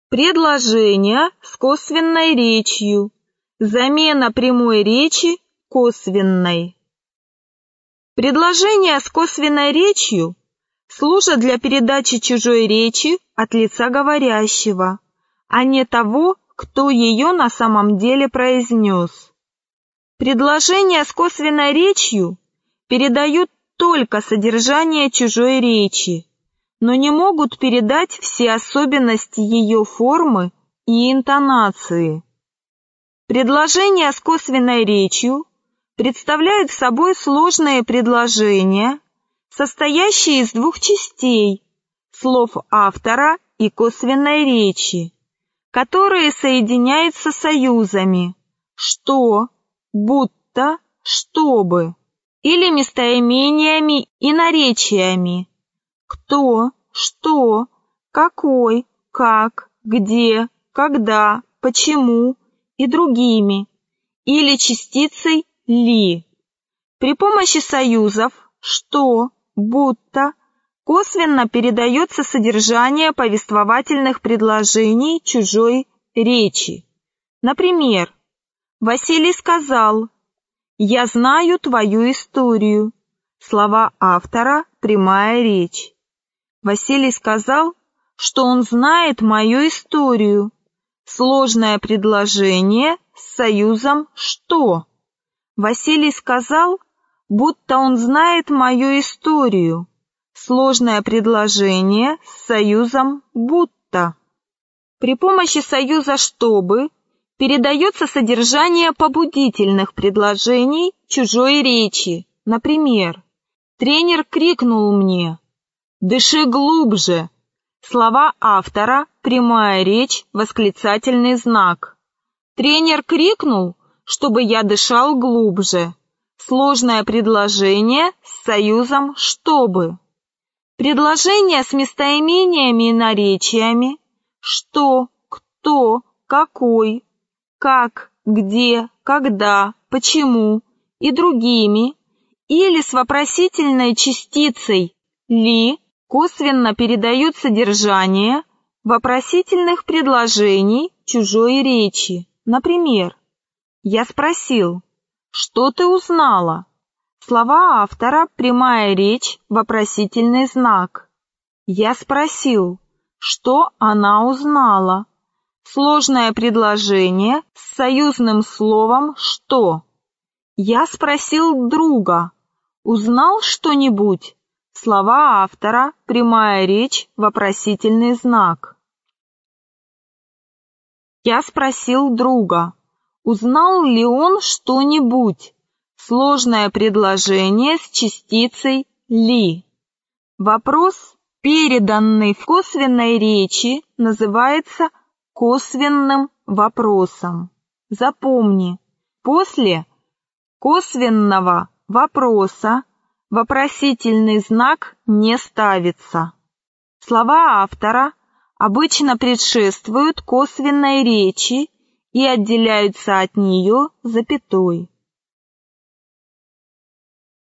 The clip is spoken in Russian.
Предложение с косвенной речью. Замена прямой речи косвенной. Предложения с косвенной речью служат для передачи чужой речи от лица говорящего, а не того, кто ее на самом деле произнес. Предложения с косвенной речью передают только содержание чужой речи, но не могут передать все особенности ее формы и интонации. Предложения с косвенной речью представляют собой сложные предложения, состоящие из двух частей – слов автора и косвенной речи, которые соединяются союзами «что», «будто», «чтобы» или местоимениями и наречиями «кто», «что», «какой», «как», «где», «когда», «почему» и другими, или частицей «ли». При помощи союзов «что», «будто» косвенно передается содержание повествовательных предложений чужой речи. Например, Василий сказал: «Я знаю твою историю». Слова автора – прямая речь. Василий сказал, что он знает мою историю. Сложное предложение с союзом «что». Василий сказал, будто он знает мою историю. Сложное предложение с союзом «будто». При помощи союза «чтобы» передается содержание побудительных предложений чужой речи. Например, тренер крикнул мне: «Дыши глубже». Слова автора – прямая речь, восклицательный знак. Тренер крикнул, чтобы я дышал глубже. Сложное предложение с союзом «чтобы». Предложения с местоимениями и наречиями «что», «кто», «какой», «как», «где», «когда», «почему» и другими, или с вопросительной частицей «ли» косвенно передают содержание вопросительных предложений чужой речи. Например, я спросил: «Что ты узнала?» Слова автора – прямая речь, вопросительный знак. Я спросил: «Что она узнала?» Сложное предложение с союзным словом «что». Я спросил друга: «Узнал что-нибудь?» Слова автора – прямая речь, вопросительный знак. Я спросил друга: «Узнал ли он что-нибудь?» Сложное предложение с частицей «ли». Вопрос, переданный в косвенной речи, называется косвенным вопросом. Запомни, после косвенного вопроса вопросительный знак не ставится. Слова автора обычно предшествуют косвенной речи и отделяются от нее запятой.